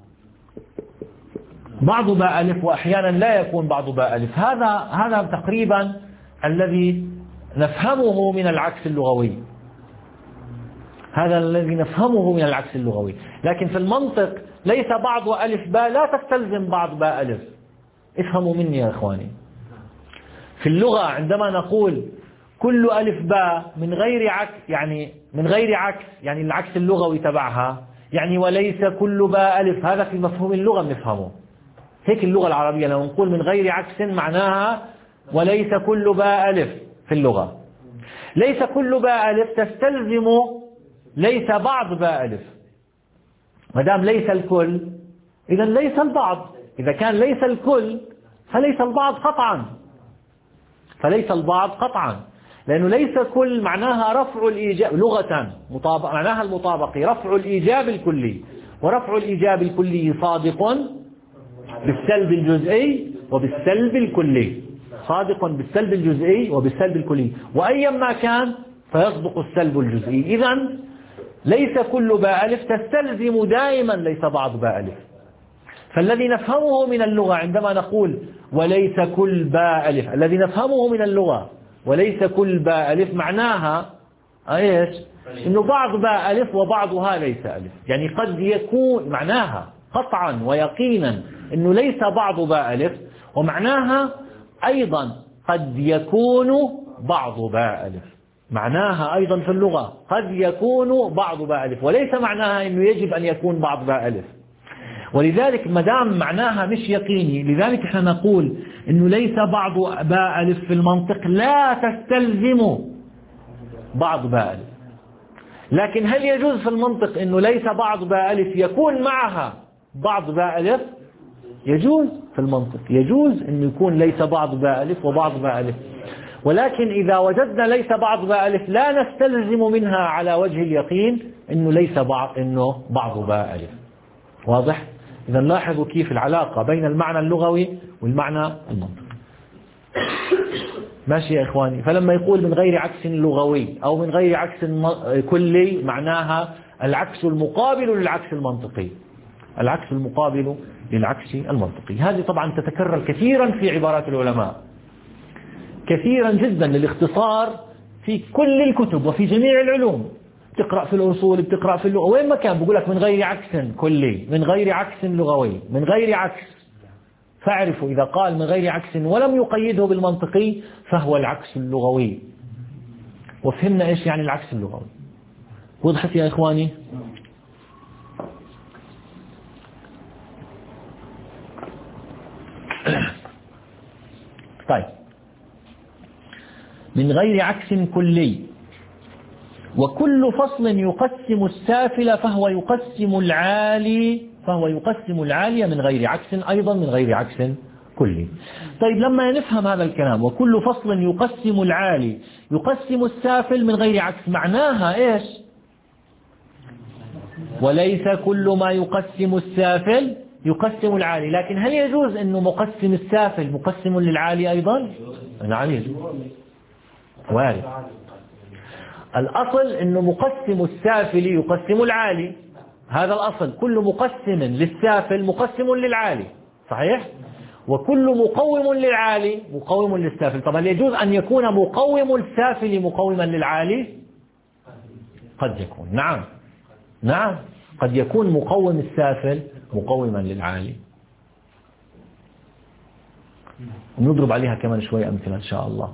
بعض باء ألف، وأحيانا لا يكون بعض باء ألف. هذا هذا تقريبا الذي نفهمه من العكس اللغوي، هذا الذي نفهمه من العكس اللغوي. لكن في المنطق ليس بعض ألف باء لا تستلزم بعض باء ألف. افهموا مني يا إخواني، في اللغة عندما نقول كل ألف باء من غير عكس، يعني من غير عكس يعني العكس اللغوي تبعها، يعني وليس كل باء ألف. هذا في مفهوم اللغة بنفهمه هيك. اللغة العربية لما نقول من غير عكس معناها وليس كل باء ألف. في اللغة ليس كل باء ألف تستلزم ليس بعض باء ألف. ما دام ليس الكل إذا ليس البعض. إذا كان ليس الكل فليس البعض قطعا، فليس البعض قطعا، لأنه ليس كل معناها رفع الإيجاب لغة، مطابق معناها المطابقي، رفع الإيجاب الكلي، ورفع الإيجاب الكلي صادق بالسلب الجزئي وبالسلب الكلي، صادق بالسلب الجزئي وبالسلب الكلي، وأيا ما كان فيصدق السلب الجزئي. إذن ليس كل باء ألف تستلزم دائما ليس بعض باء ألف. فالذي نفهمه من اللغة عندما نقول وليس كل باء ألف، الذي نفهمه من اللغة وليس كل باء ألف معناها ايش؟ انه بعض باء ألف وبعضها ليس ألف. يعني قد يكون معناها قطعا ويقينا انه ليس بعض باء ألف، ومعناها ايضا قد يكون بعض باء ألف. معناها ايضا في اللغة قد يكون بعض باء ألف، وليس معناها انه يجب ان يكون بعض باء ألف. ولذلك ما دام معناها مش يقيني، لذلك احنا نقول انه ليس بعض باء ألف في المنطق لا تستلزم بعض باء ألف. لكن هل يجوز في المنطق انه ليس بعض باء ألف يكون معها بعض باء ألف؟ يجوز في المنطق، يجوز انه يكون ليس بعض باء ألف وبعض باء ألف. ولكن إذا وجدنا ليس بعض باء ألف لا نستلزم منها على وجه اليقين انه ليس بعض انه بعض باء ألف. واضح؟ إذا لاحظوا كيف العلاقة بين المعنى اللغوي والمعنى المنطقي. ماشي يا إخواني؟ فلما يقول من غير عكس لغوي أو من غير عكس كلي معناها العكس المقابل للعكس المنطقي، العكس المقابل للعكس المنطقي. هذه طبعا تتكرر كثيرا في عبارات العلماء، كثيرا جدا للاختصار في كل الكتب وفي جميع العلوم. بتقرأ في الأصول، بتقرأ في اللغة، وين ما كان بقول لك من غير عكس كلي، من غير عكس لغوي، من غير عكس. فاعرفوا إذا قال من غير عكس ولم يقيده بالمنطقي فهو العكس اللغوي. وفهمنا إيش يعني العكس اللغوي. وضحت يا إخواني؟ طيب، من غير عكس كلي وكل فصل يقسم السافل فهو يقسم العالي، فهو يقسم العالي من غير عكس أيضا من غير عكس كلي. طيب لما نفهم هذا الكلام وكل فصل يقسم العالي يقسم السافل من غير عكس، معناها إيش؟ وليس كل ما يقسم السافل يقسم العالي. لكن هل يجوز أنه مقسم السافل مقسم للعالي أيضا؟ نعم يجوز، وارد. الأصل أنه مقسم السافل يقسم العالي، هذا الأصل. كل مقسم للسافل مقسم للعالي، صحيح؟ وكل مقوم للعالي مقوم للسافل. طبعا يجوز أن يكون مقوم السافل مقوما للعالي؟ قد يكون، نعم نعم قد يكون مقوم السافل مقوما للعالي. نضرب عليها كمان شوي أمثلة إن شاء الله.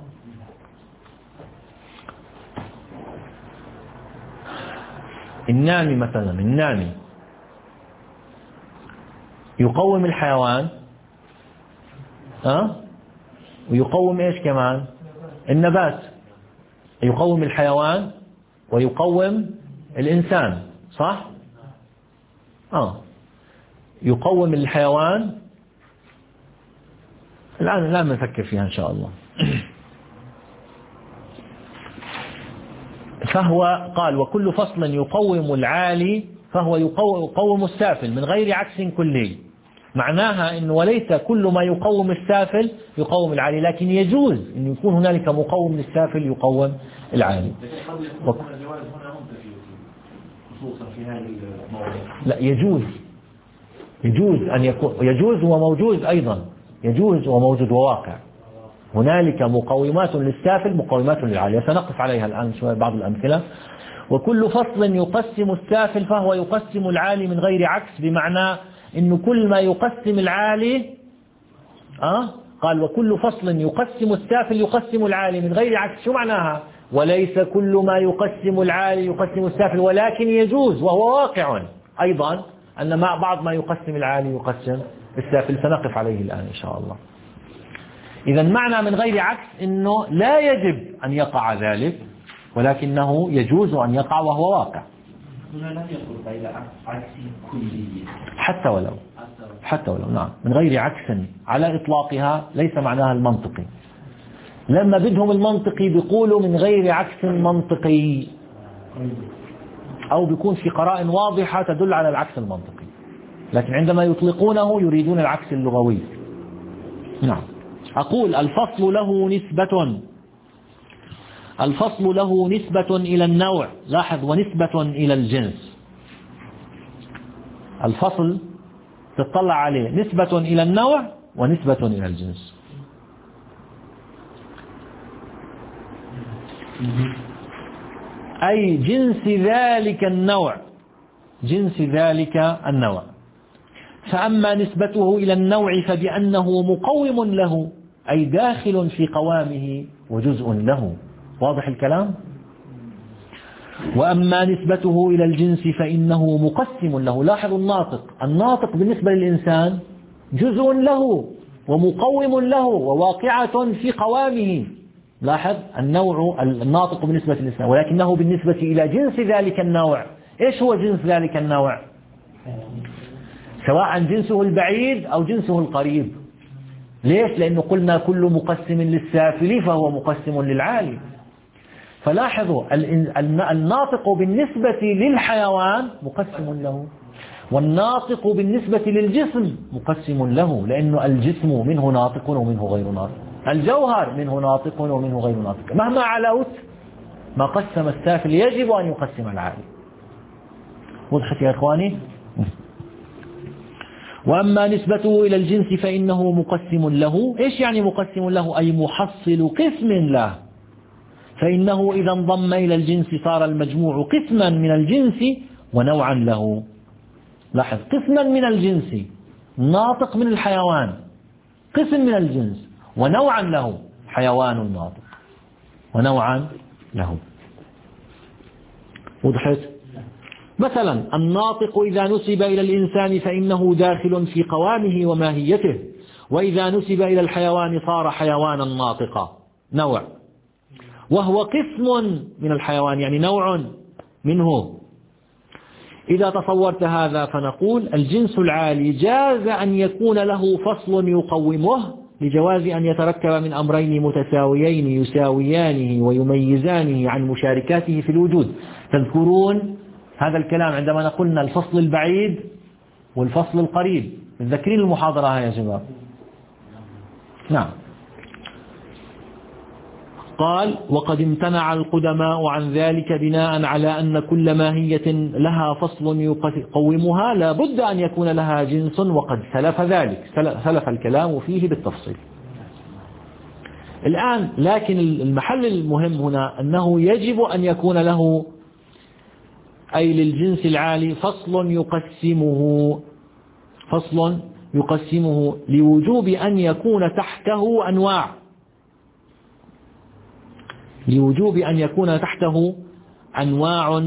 النامي مثلا، النامي يقوم الحيوان أه؟ ويقوم إيش كمان؟ النبات. يقوم الحيوان ويقوم الإنسان، صح؟ آه. يقوم الحيوان الآن الآن نفكر فيها إن شاء الله. فهو قال وكل فصل يقوم العالي فهو يقوم السافل من غير عكس كلي. معناها أنه وليس كل ما يقوم السافل يقوم العالي، لكن يجوز أن يكون هنالك مقوم للسافل يقوم العالي. لا يجوز، يجوز أن يكون، يجوز وموجود أيضا، يجوز وموجود وواقع. هنالك مقومات للسافل مقومات للعالي، سنقف عليها الآن شوية بعض الأمثلة. وكل فصل يقسم السافل فهو يقسم العالي من غير عكس، بمعنى إنه كل ما يقسم العالي أه؟ قال وكل فصل يقسم السافل يقسم العالي من غير عكس. شو معناها؟ وليس كل ما يقسم العالي يقسم السافل، ولكن يجوز وهو واقع أيضا أن مع بعض ما يقسم العالي يقسم السافل، سنقف عليه الآن إن شاء الله. إذا معنى من غير عكس إنه لا يجب أن يقع ذلك، ولكنه يجوز أن يقع وهو واقع. هنا لم يقل غير عكس كلي حتى ولو حتى ولو نعم من غير عكس على إطلاقها ليس معناها المنطقي. لما بدهم المنطقي بيقولوا من غير عكس منطقي، أو بيكون في قرائن واضحة تدل على العكس المنطقي، لكن عندما يطلقونه يريدون العكس اللغوي. نعم. أقول الفصل له نسبة، الفصل له نسبة إلى النوع، لاحظ، ونسبة إلى الجنس. الفصل تطلع عليه نسبة إلى النوع ونسبة إلى الجنس. أي جنس ذلك النوع، جنس ذلك النوع. فأما نسبته إلى النوع فبأنه مقوم له، أي داخل في قوامه وجزء له. واضح الكلام؟ وأما نسبته إلى الجنس فإنه مقسم له. لاحظوا الناطق، الناطق بالنسبة للإنسان جزء له ومقوم له وواقعة في قوامه. لاحظ النوع الناطق بالنسبة للإنسان، ولكنه بالنسبة إلى جنس ذلك النوع. إيش هو جنس ذلك النوع؟ سواء جنسه البعيد أو جنسه القريب. ليش؟ لأنه قلنا كل مقسم للسافل فهو مقسم للعالي. فلاحظوا الناطق بالنسبة للحيوان مقسم له، والناطق بالنسبة للجسم مقسم له، لأنه الجسم منه ناطق ومنه غير ناطق، الجوهر منه ناطق ومنه غير ناطق. مهما علوت ما قسم السافل يجب أن يقسم العالي. وضحت يا إخواني؟ وأما نسبته إلى الجنس فإنه مقسم له. إيش يعني مقسم له؟ أي محصل قسم له، فإنه إذا انضم إلى الجنس صار المجموع قسما من الجنس ونوعا له. لاحظ، قسما من الجنس، ناطق من الحيوان، قسم من الجنس، ونوعا له، حيوان ناطق ونوعا له. وضحت؟ مثلا الناطق إذا نسب إلى الإنسان فإنه داخل في قوامه وماهيته، وإذا نسب إلى الحيوان صار حيوانا ناطقا، نوع، وهو قسم من الحيوان يعني نوع منه. إذا تصورت هذا فنقول الجنس العالي جاز أن يكون له فصل يقومه لجواز أن يتركب من أمرين متساويين يساويانه ويميزانه عن مشاركاته في الوجود. تذكرون هذا الكلام عندما قلنا الفصل البعيد والفصل القريب؟ تذكرين المحاضرة هاي يا شباب؟ نعم. قال وقد امتنع القدماء عن ذلك بناء على أن كل ماهية لها فصل يقومها لا بد أن يكون لها جنس، وقد سلف ذلك، سلف الكلام فيه بالتفصيل. الآن لكن المحل المهم هنا أنه يجب أن يكون له، أي للجنس العالي، فصل يقسمه، فصل يقسمه لوجوب أن يكون تحته أنواع، لوجوب أن يكون تحته أنواع.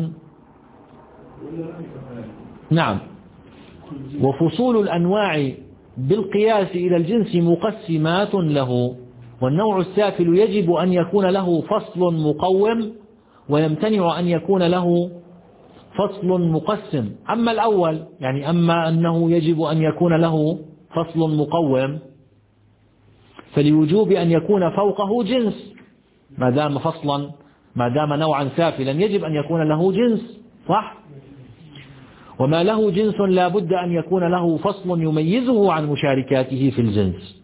نعم. وفصول الأنواع بالقياس إلى الجنس مقسمات له، والنوع السافل يجب أن يكون له فصل مقوم ويمتنع أن يكون له فصل مقسم. أما الأول يعني أما أنه يجب أن يكون له فصل مقوم فلوجوب أن يكون فوقه جنس، ما دام فصلا ما دام نوعا سافلا يجب أن يكون له جنس، صح؟ وما له جنس لا بد أن يكون له فصل يميزه عن مشاركاته في الجنس.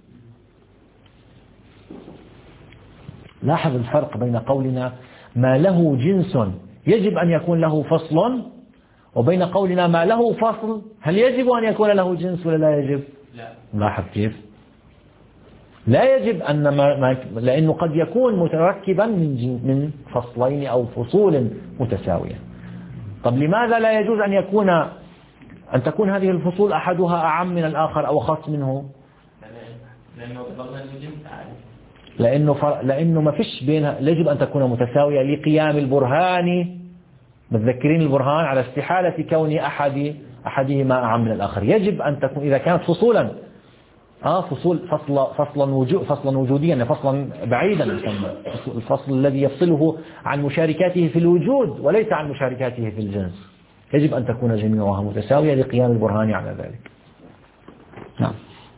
لاحظ الفرق بين قولنا ما له جنس يجب أن يكون له فصل، وبين قولنا ما له فصل هل يجب أن يكون له جنس ولا لا يجب؟ لا. لاحظ كيف؟ لا يجب أن ما لأنه قد يكون متركبا من من فصلين أو فصول متساوية. طب لماذا لا يجوز أن يكون أن تكون هذه الفصول أحدها أعم من الآخر أو أخص منه؟ لأنه لأنه فر... لأنه ما فيش بينها، يجب أن تكون متساوية لقيام البرهان. متذكرين البرهان على استحالة كون أحد أحدهما أعم من الآخر. يجب أن تكون إذا كانت فصولا آه فصول فصل فصلا وجود فصلا وجوديا، فصلا بعيدا، الفصل الذي يفصله عن مشاركاته في الوجود وليس عن مشاركاته في الجنس، يجب أن تكون جميعها متساوية لقيام البرهان على ذلك. نعم.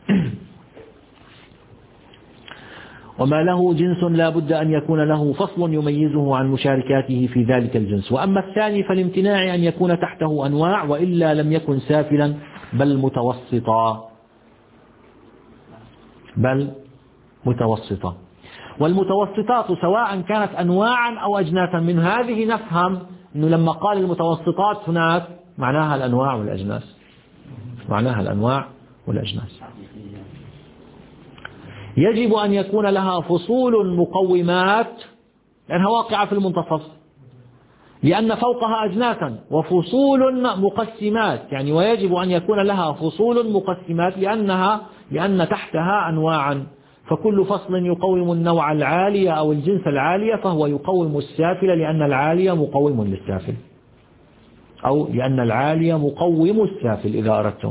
وما له جنس لا بد أن يكون له فصل يميزه عن مشاركاته في ذلك الجنس. وأما الثاني فالامتناع أن يكون تحته أنواع وإلا لم يكن سافلا بل متوسطا بل متوسطة. والمتوسطات سواء كانت أنواعا أو أجناسا، من هذه نفهم أنه لما قال المتوسطات هناك معناها الأنواع والأجناس، معناها الأنواع والأجناس. يجب أن يكون لها فصول مقومات لأنها واقعة في المنتصف، لأن فوقها أجناسا وفصول مقسمات، يعني ويجب أن يكون لها فصول مقسمات لأنها لأن تحتها أنواعا، فكل فصل يقوم النوع العالي أو الجنس العالي فهو يقوم السافل، لأن العالي مقوم للسافل، أو لأن العالي مقوم السافل إذا أردتم.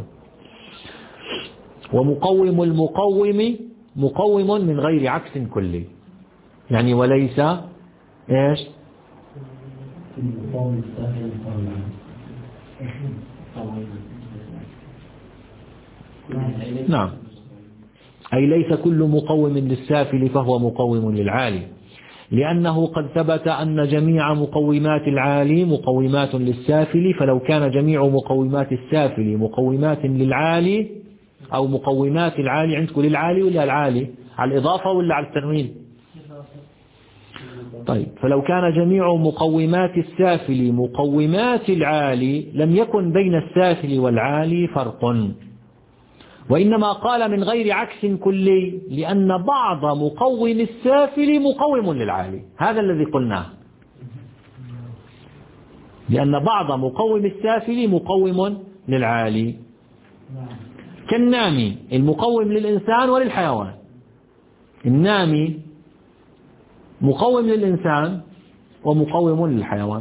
ومقوم المقوم مقوم من غير عكس كلي، يعني وليس إيش؟ نعم، أي ليس كل مقوم للسافل فهو مقوم للعالي، لأنه قد ثبت أن جميع مقومات العالي مقومات للسافل، فلو كان جميع مقومات السافل مقومات للعالي، أو مقومات العالي عندكم للعالي ولا العالي على الإضافة ولا على التنوين؟ طيب، فلو كان جميع مقومات السافل مقومات العالي لم يكن بين السافل والعالي فرق، وإنما قال من غير عكس كلي لأن بعض مقوم السافل مقوم للعالي، هذا الذي قلناه، لأن بعض مقوم السافل مقوم للعالي، كالنامي المقوم للإنسان وللحيوان. النامي مقوم للإنسان ومقوم للحيوان،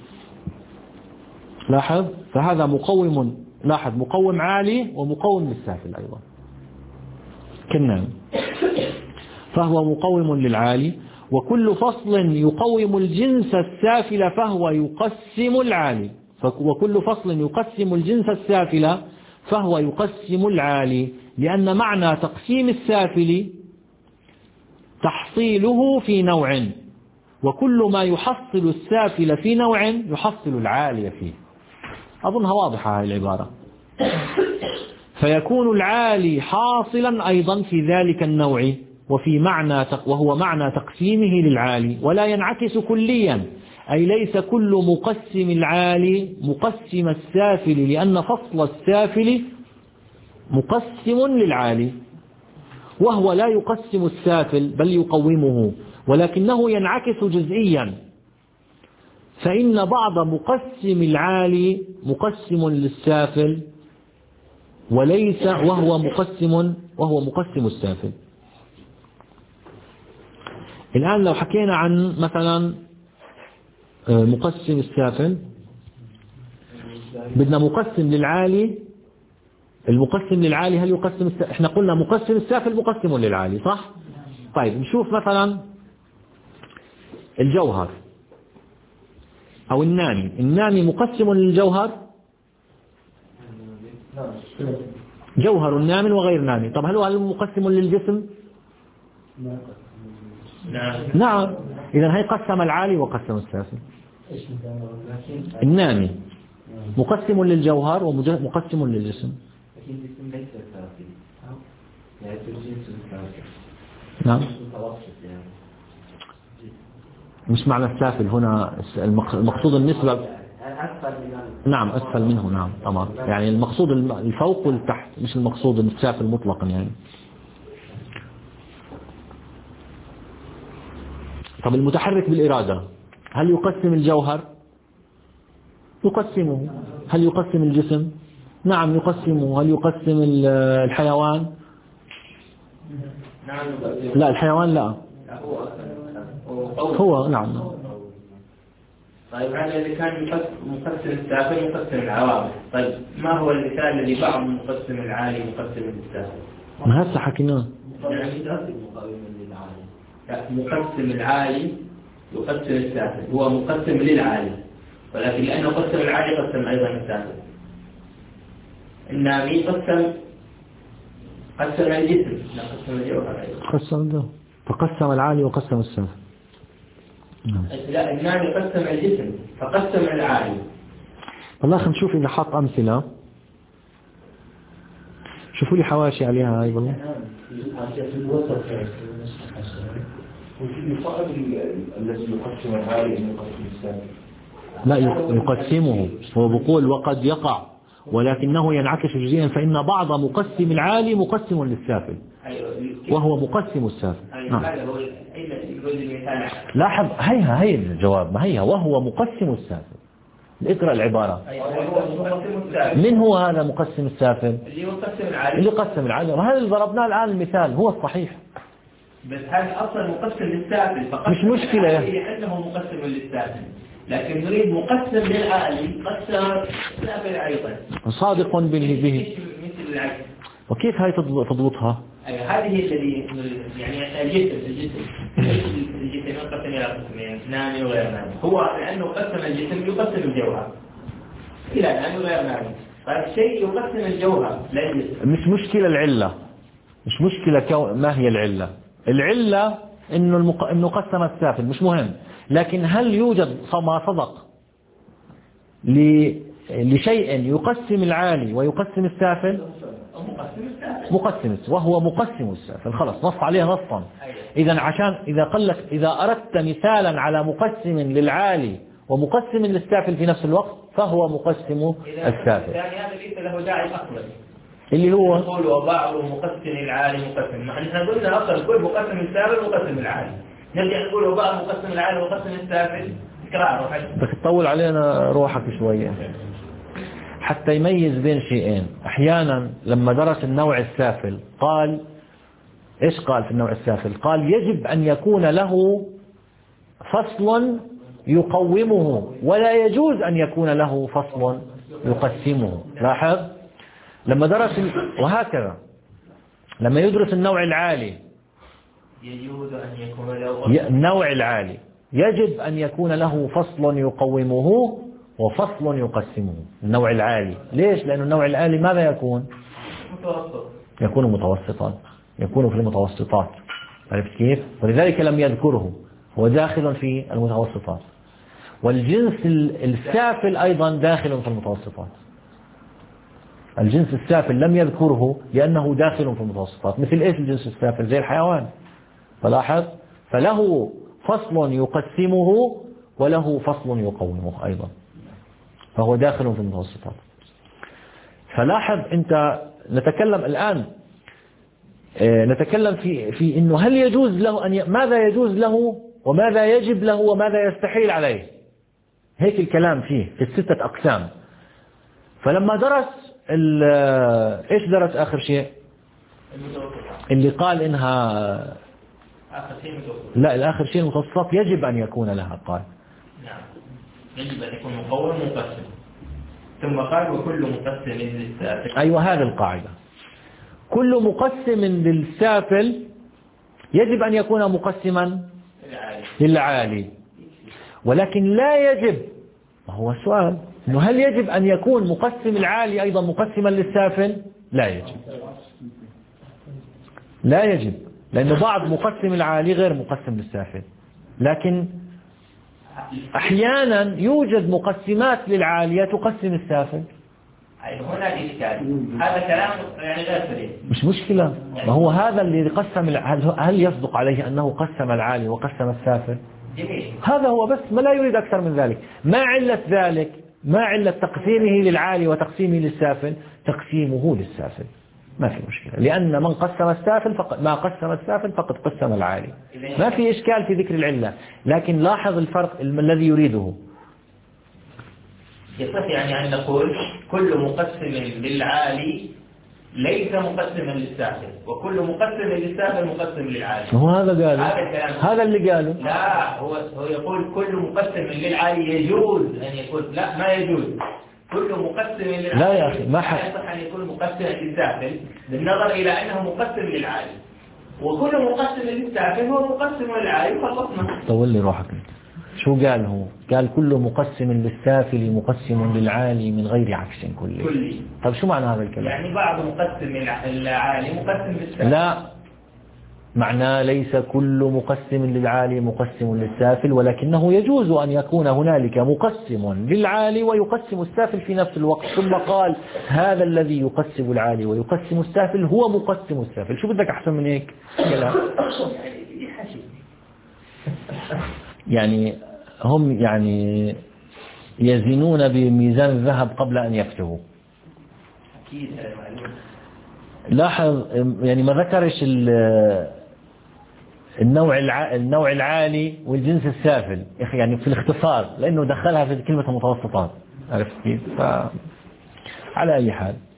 لاحظ، فهذا مقوم، لاحظ مقوم عالي ومقوم للسافل أيضا كالنامي، فهو مقوم للعالي. وكل فصل يقوم الجنس السافل فهو يقسم العالي، وكل فصل يقسم الجنس السافل فهو يقسم العالي، لأن معنى تقسيم السافل تحصيله في نوع، وكل ما يحصل السافل في نوع يحصل العالي فيه. أظنها واضحة هذه العبارة. فيكون العالي حاصلا أيضا في ذلك النوع، وفي معنى وهو معنى تقسيمه للعالي، ولا ينعكس كليا، أي ليس كل مقسم العالي مقسم السافل، لأن فصل السافل مقسم للعالي، وهو لا يقسم السافل بل يقومه، ولكنه ينعكس جزئيا، فإن بعض مقسم العالي مقسم للسافل وليس وهو مقسم وهو مقسم السافل. الآن لو حكينا عن مثلا مقسم السافل، بدنا مقسم للعالي، المقسم للعالي هل يقسم السافل؟ احنا قلنا مقسم السافل مقسم للعالي، صح؟ طيب نشوف مثلا الجوهر أو النامي. النامي مقسم للجوهر، جوهر نام وغير نامي. طب هل هو مقسم للجسم؟ نعم. نعم. إذا هي قسم العالي وقسم السافل. النامي مقسم للجوهر ومقسم للجسم. نعم. مش معنى السافل هنا المقصود النسبة. نعم أسفل منه. نعم تمام. يعني المقصود الفوق والتحت مش المقصود السافل مطلقا يعني. طب المتحرك بالإرادة هل يقسم الجوهر؟ يقسمه. هل يقسم الجسم؟ نعم يقسمه. هل يقسم الحيوان؟ لا الحيوان لا. هو نعم. طيب هذا اللي كان مقسم السافل مقسم العوامل. طيب ما هو المثال الذي بعض مقسم العالي مقسم السافل؟ ما هسه حكيناه. مقسم العالي يقسم السافل هو مقسم للعالي، ولكن لأنه قسم العالي قسم أيضا السافل. النامي قسم قسم الجسم لا قسم الجوهر أيضا. قسم ده فقسم العالي وقسم السافل. لا النامي قسم الجسم فقسم العالي. والله خلينا نشوف إذا حط أمثلة. شوفوا لي حواشي عليها هاي والله. يقال الذي يقسم العالي أن يقسم السافل. لا يقسمه. هو بيقول وقد يقع ولكنه ينعكس جزئيا فإن بعض مقسم العالي مقسم للسافل وهو مقسم السافل. نعم. لاحظ هيها هي الجواب. ما هي وهو مقسم السافل. اقرأ العبارة. من هو هذا مقسم السافل؟ اللي يقسم العالي. اللي قسم العالي. وهذا اللي ضربناه الآن المثال هو الصحيح. بس هذا أصلا مقسم للسافل فقط. مش مشكلة لأنه مقسم للسافل، لكن نريد مقسم للعالي قسم السافل أيضا. صادق به به. مثل العكس. وكيف هاي تضبطها؟ هذه الذي يعني الجسم الجسم الجسم ينقسم إلى قسمين نامي وغير نامي. هو لأنه قسم الجسم يقسم الجوهر إلى نامي وغير نامي. فالشيء يقسم الجوهر لا الجسم. مش مشكلة العلة. مش مشكلة كو... ما هي العلة؟ العلة إنه المق... إنه قسم السافل مش مهم. لكن هل يوجد ما صدق ل... لشيء يقسم العالي ويقسم السافل؟ مقسم السافل وهو مقسم السافل. خلاص نص عليه نصا. إذا عشان إذا قال لك إذا أردت مثالا على مقسم للعالي ومقسم للسافل في نفس الوقت فهو مقسم السافل. يعني هذا ليس له داعي أصلا. اللي هو نقول وبعض مقسم العالي مقسم. نحن قلنا أصلا كل مقسم السافل مقسم العالي. نرجع نقول وبعض مقسم العالي ومقسم السافل تكرار. بدك تطول علينا روحك شوية حتى يميز بين شيئين. أحيانا لما درس النوع السافل قال إيش قال في النوع السافل؟ قال يجب أن يكون له فصل يقومه ولا يجوز أن يكون له فصل يقسمه. لاحظ لما درس وهكذا لما يدرس النوع العالي يجوز أن يكون له النوع العالي يجب أن يكون له فصل يقومه وفصل يقسمه. النوع العالي ليش؟ لأن النوع العالي ماذا يكون؟ متوسط. يكون متوسطا. يكون في المتوسطات. عرفت كيف؟ ولذلك لم يذكره. هو داخل في المتوسطات. والجنس السافل أيضا داخل في المتوسطات. الجنس السافل لم يذكره لأنه داخل في المتوسطات. مثل إيش الجنس السافل؟ زي الحيوان. فلاحظ فله فصل يقسمه وله فصل يقومه أيضا. فهو داخل في المتوسطات. فلاحظ أنت نتكلم الآن نتكلم في في إنه هل يجوز له أن ي... ماذا يجوز له وماذا يجب له وماذا يستحيل عليه. هيك الكلام فيه في الستة أقسام. فلما درس إيش درس آخر شيء اللي قال إنها آخر شيء متوسط. لا الآخر شيء المتوسطات يجب أن يكون لها. قال نعم يجب أن يكون مقوم مقسم. ثم قال وكل مقسم للسافل. أيوة هذه القاعدة. كل مقسم للسافل يجب أن يكون مقسما للعالي. ولكن لا يجب. هو السؤال إنه هل يجب أن يكون مقسم العالي أيضا مقسما للسافل؟ لا يجب. لا يجب. لأنه بعض مقسم العالي غير مقسم للسافل، لكن أحيانا يوجد مقسمات للعالية تقسم السافل. هنا إشكال، هذا كلام يعني غير صريح. مش مشكلة، ما هو هذا اللي قسم، هل يصدق عليه أنه قسم العالي وقسم السافل؟ جميل. هذا هو بس، ما لا يريد أكثر من ذلك. ما علة ذلك؟ ما علة تقسيمه للعالي وتقسيمه للسافل؟ تقسيمه للسافل، ما في مشكلة، لأن من قسم السافل فقد ما قسم السافل فقد قسم العالي، ما في إشكال في ذكر العلة. لكن لاحظ الفرق الذي يريده. يصح يعني أن نقول كل مقسم للعالي ليس مقسما للسافل، وكل مقسم للسافل مقسم للعالي. هو هذا قاله، هذا, هذا اللي قاله. لا، هو هو يقول كل مقسم للعالي يجوز أن يكون، لا ما يجوز. كل مقسم للعالي لا يا أخي، ما لا يصح أن يكون مقسما للسافل بالنظر إلى أنه مقسم للعالي، وكل مقسم للسافل هو مقسم للعالي فقطنا. طول لي روحك. شو قال هو؟ قال كل مقسم للسافل مقسم للعالي من غير عكس كلي. كلي. طب شو معنى هذا الكلام؟ يعني بعض مقسم العالي مقسم للسافل. لا، معناه ليس كل مقسم للعالي مقسم للسافل، ولكنه يجوز أن يكون هنالك مقسم للعالي ويقسم السافل في نفس الوقت. ثم قال هذا الذي يقسم العالي ويقسم السافل هو مقسم السافل. شو بدك أحسن من هيك كلام؟ يعني هم يعني يزنون بميزان الذهب قبل أن يفتهوا. لاحظ يعني ما ذكرش النوع النوع العالي والجنس السافل يعني في الاختصار، لأنه دخلها في كلمة المتوسطات. عرفت كيف؟ على أي حال